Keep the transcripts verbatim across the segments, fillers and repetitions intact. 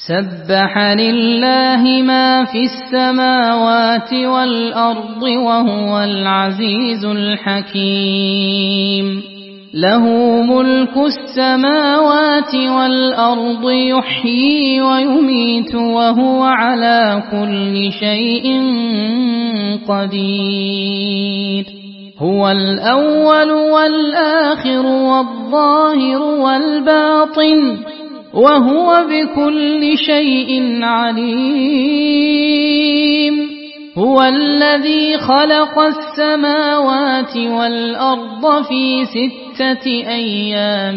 سبح لله ما في السماوات والأرض وهو العزيز الحكيم له ملك السماوات والأرض يحيي ويميت وهو على كل شيء قدير هو الأول والآخر والظاهر والباطن وهو بكل شيء عليم هو الذي خلق السماوات والأرض في ستة أيام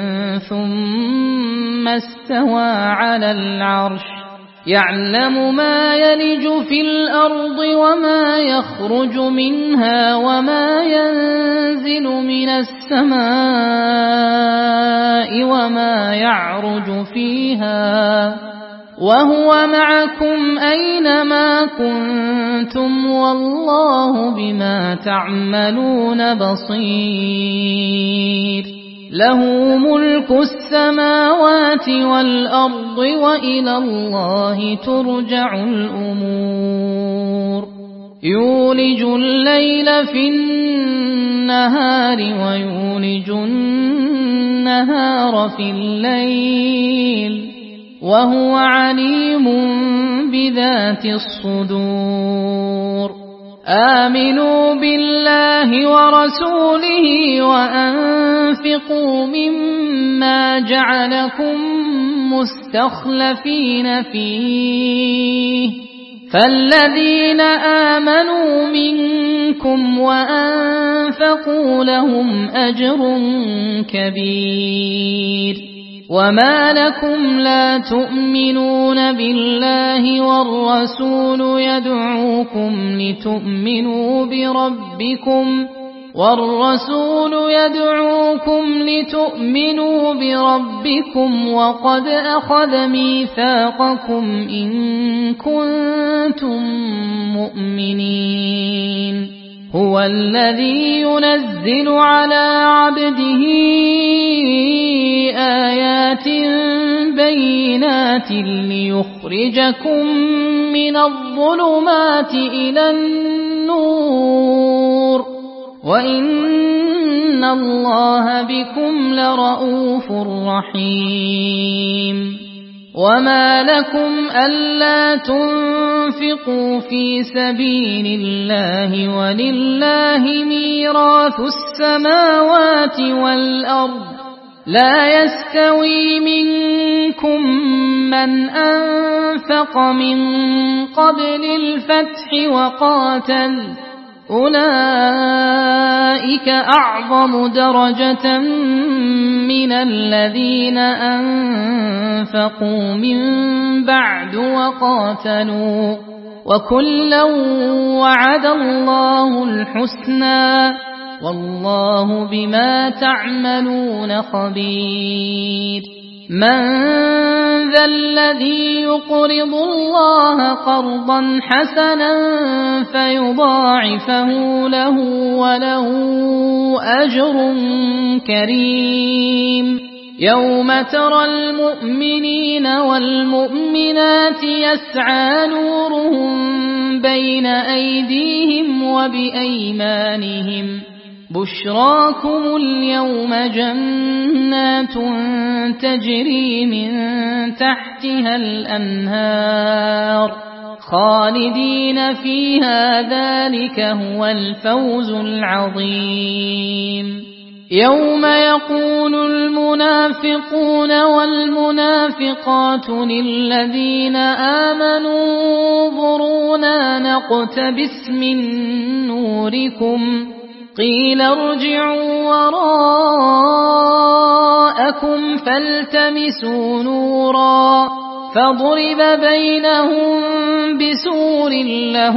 ثم استوى على العرش يعلم ما يلج في الأرض وما يخرج منها وما ينزل من السماء وما يعرج فيها وهو معكم أينما كنتم والله بما تعملون بصير له ملك السماوات والأرض وإلى الله ترجع الأمور يولج الليل في النهار ويولج النهار في الليل وهو عليم بذات الصدور آمنوا بالله ورسوله وأنفقوا مما جعلكم مستخلفين فيه فالذين آمنوا منكم وأنفقوا لهم أجر كبير وما لكم لا تؤمنون بالله والرسول يدعوكم لتؤمنوا بربكم والرسول يدعوكم لتؤمنوا بربكم وقد أخذ ميثاقكم إن كنتم مؤمنين هو الذي ينزل على عبده آيات بينات ليخرجكم من الظلمات إلى النور وإن الله بكم لرؤوف رحيم وما لكم ألا تنفقوا في سبيل الله ولله ميراث السماوات والأرض لا يستوي منكم من أنفق من قبل الفتح وقاتل أولئك أعظم درجة من الذين أنفقوا من بعد وقاتلوا وكلا وعد الله الحسنى والله بما تعملون خبير من ذا الذي يقرض الله قرضا حسنا فيضاعفه له وله أجر كريم يوم ترى المؤمنين والمؤمنات يسعى نورهم بين أيديهم وبأيمانهم بشراكم اليوم جنات تجري من تحتها الأنهار خالدين فيها ذلك هو الفوز العظيم يوم يقول المنافقون والمنافقات للذين آمنوا انظرونا نقتبس من نوركم قيل ارجعوا وراءكم فالتمسوا نورا فضرب بينهم بسور له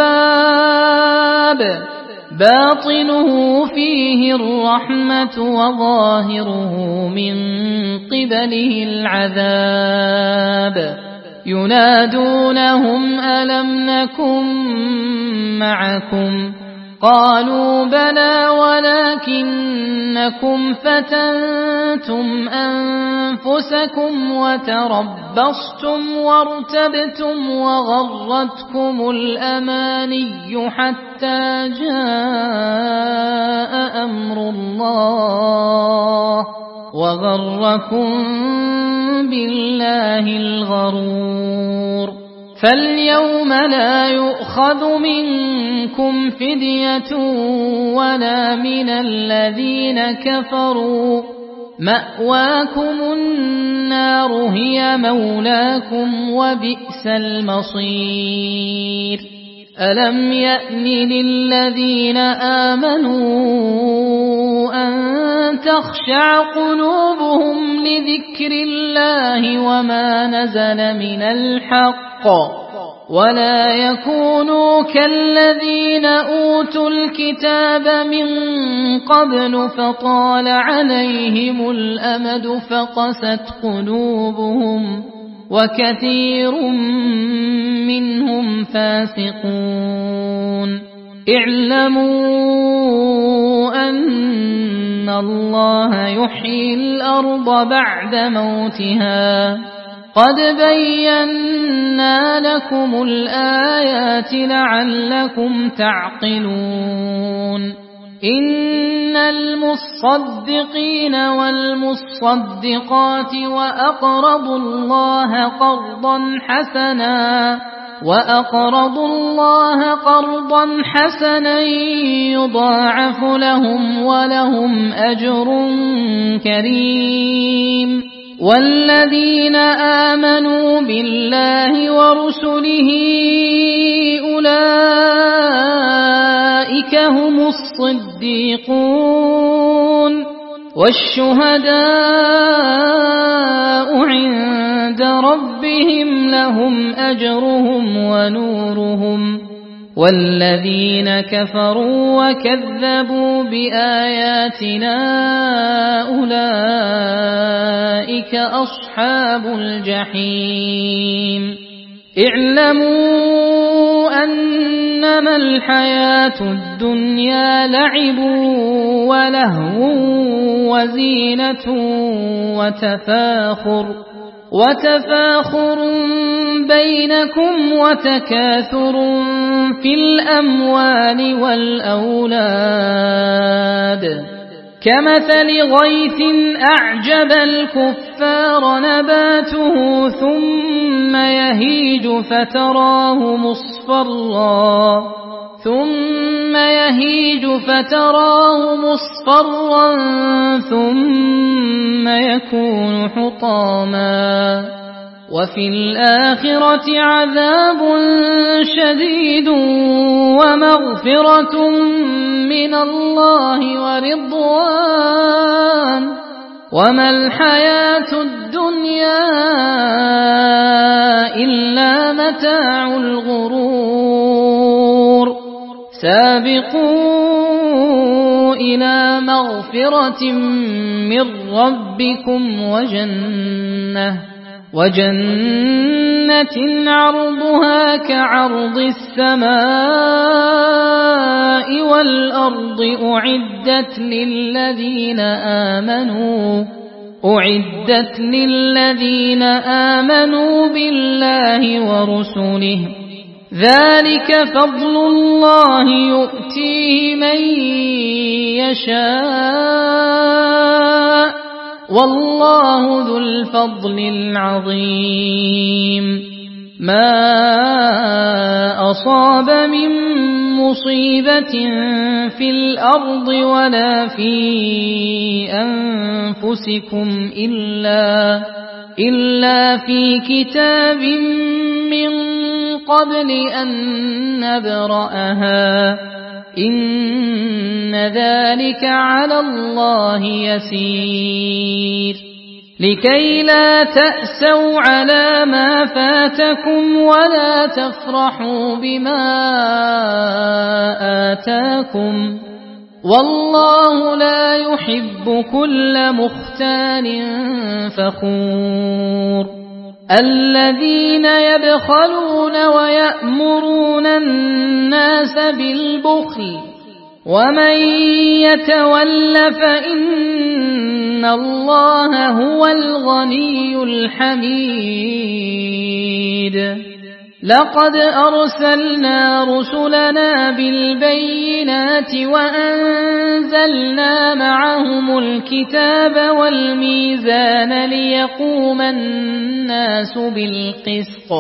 باب باطنه فيه الرحمة وظاهره من قبله العذاب ينادونهم ألم نكن معكم قالوا بلى ولكنكم فتنتم أنفسكم وتربصتم وارتبتم وغرتكم الأماني حتى جاء أمر الله وغركم بالله الغرور فاليوم لا يؤخذ منكم فدية ولا من الذين كفروا مأواكم النار هي مولاكم وبئس المصير ألم يأن للذين آمنوا أن تخشع قلوبهم لذكر الله وما نزل من الحق ولا يكونوا كالذين أوتوا الكتاب من قبل فطال عليهم الأمد فقست قلوبهم وكثير منهم فاسقون اعلموا أن الله يحيي الأرض بعد موتها قد بينا لكم الآيات لعلكم تعقلون إن المصدقين والمصدقات وأقرضوا الله قرضا حسنا وأقرضوا الله قرضا حسنا يضاعف لهم ولهم أجر كريم والذين آمنوا بالله ورسله أولئك هم الصديقون والشهداء عند ربهم لهم أجرهم ونورهم والذين كفروا وكذبوا بآياتنا أولئك أصحاب الجحيم اعلموا أنما الحياة الدنيا لعب ولهو وزينة وتفاخر وتفاخر بينكم وتكاثر في الأموال والأولاد كمثل غيث أعجب الكفار نباته ثم يهيج فتراه مصفرا ثم يهيج فتراه مصفرا ثم يكون حطاما وفي الآخرة عذاب شديد ومغفرة من الله ورضوان وما الحياة الدنيا إلا متاع الغرور سابقوا إلى مغفرة من ربكم وجنة وجنة عرضها كعرض السماء والأرض أعدت للذين آمنوا أعدت للذين آمنوا بالله ورسله ذلك فضل الله يؤتيه من يشاء والله ذو الفضل العظيم ما أصاب من مصيبة في الأرض ولا في أنفسكم إلا إلا في كتاب من قبل أن نبرأها إن ذلك على الله يسير لكي لا تأسوا على ما فاتكم ولا تفرحوا بما آتاكم والله لا يحب كل مختال فخور الذين يبخلون ويأمرون الناس بالبخل ومن يتول فإن الله هو الغني الحميد. لقد أرسلنا رسلنا بالبينات وأنزلنا معهم الكتاب والميزان ليقوم الناس بالقسط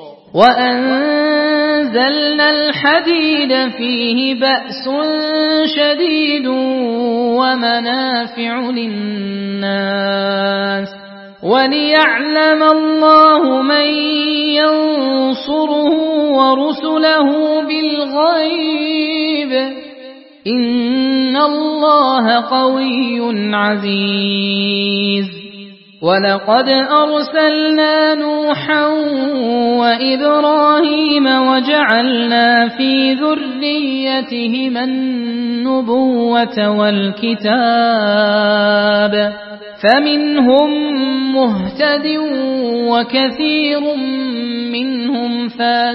وأنزلنا الحديد فيه بأس شديد ومنافع للناس وليعلم الله من ينصره ورسله بالغيب إن الله قوي عزيز. ولقد أرسلنا نوحا وإبراهيم وجعلنا في ذريتهما النبوة والكتاب فمنهم مهتد وكثير منهم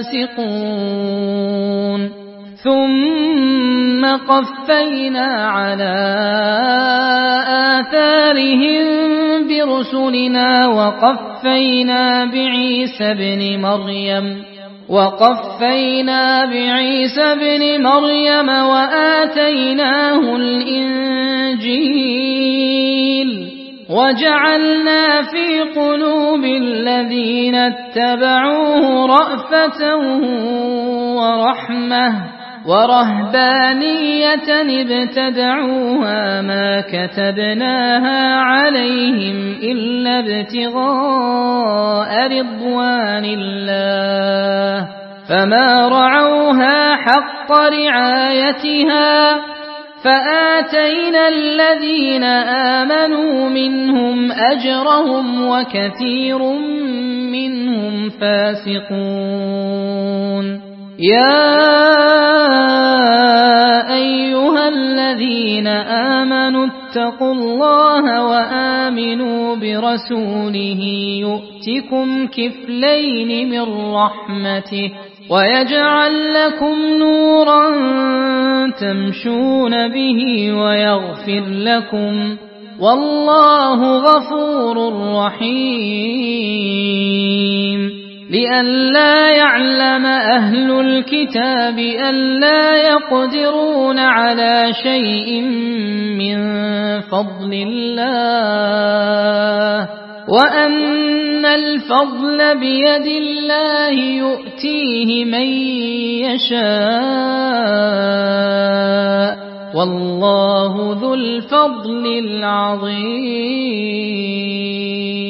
فاسقون. ثم قفينا على آثارهم برسلنا وقفينا بعيسى بن مريم وقفينا بعيسى بن مريم وآتيناه الإنجيل وجعلنا في قلوب الذين اتبعوه رأفة ورحمة ورهبانية ابتدعوها ما كتبناها عليهم إلا ابتغاء رضوان الله فما رعوها حق رعايتها فآتينا الذين آمنوا منهم أجرهم وكثير منهم فاسقون. يا أيها الذين آمنوا اتقوا الله وآمنوا برسوله يؤتكم كفلين من رحمته ويجعل لكم نورا تمشون به ويغفر لكم والله غفور رحيم. لئلا يعلم أهل الكتاب ألا يقدرون على شيء من فضل الله وأن الفضل بيد الله يؤتيه من يشاء والله ذو الفضل العظيم.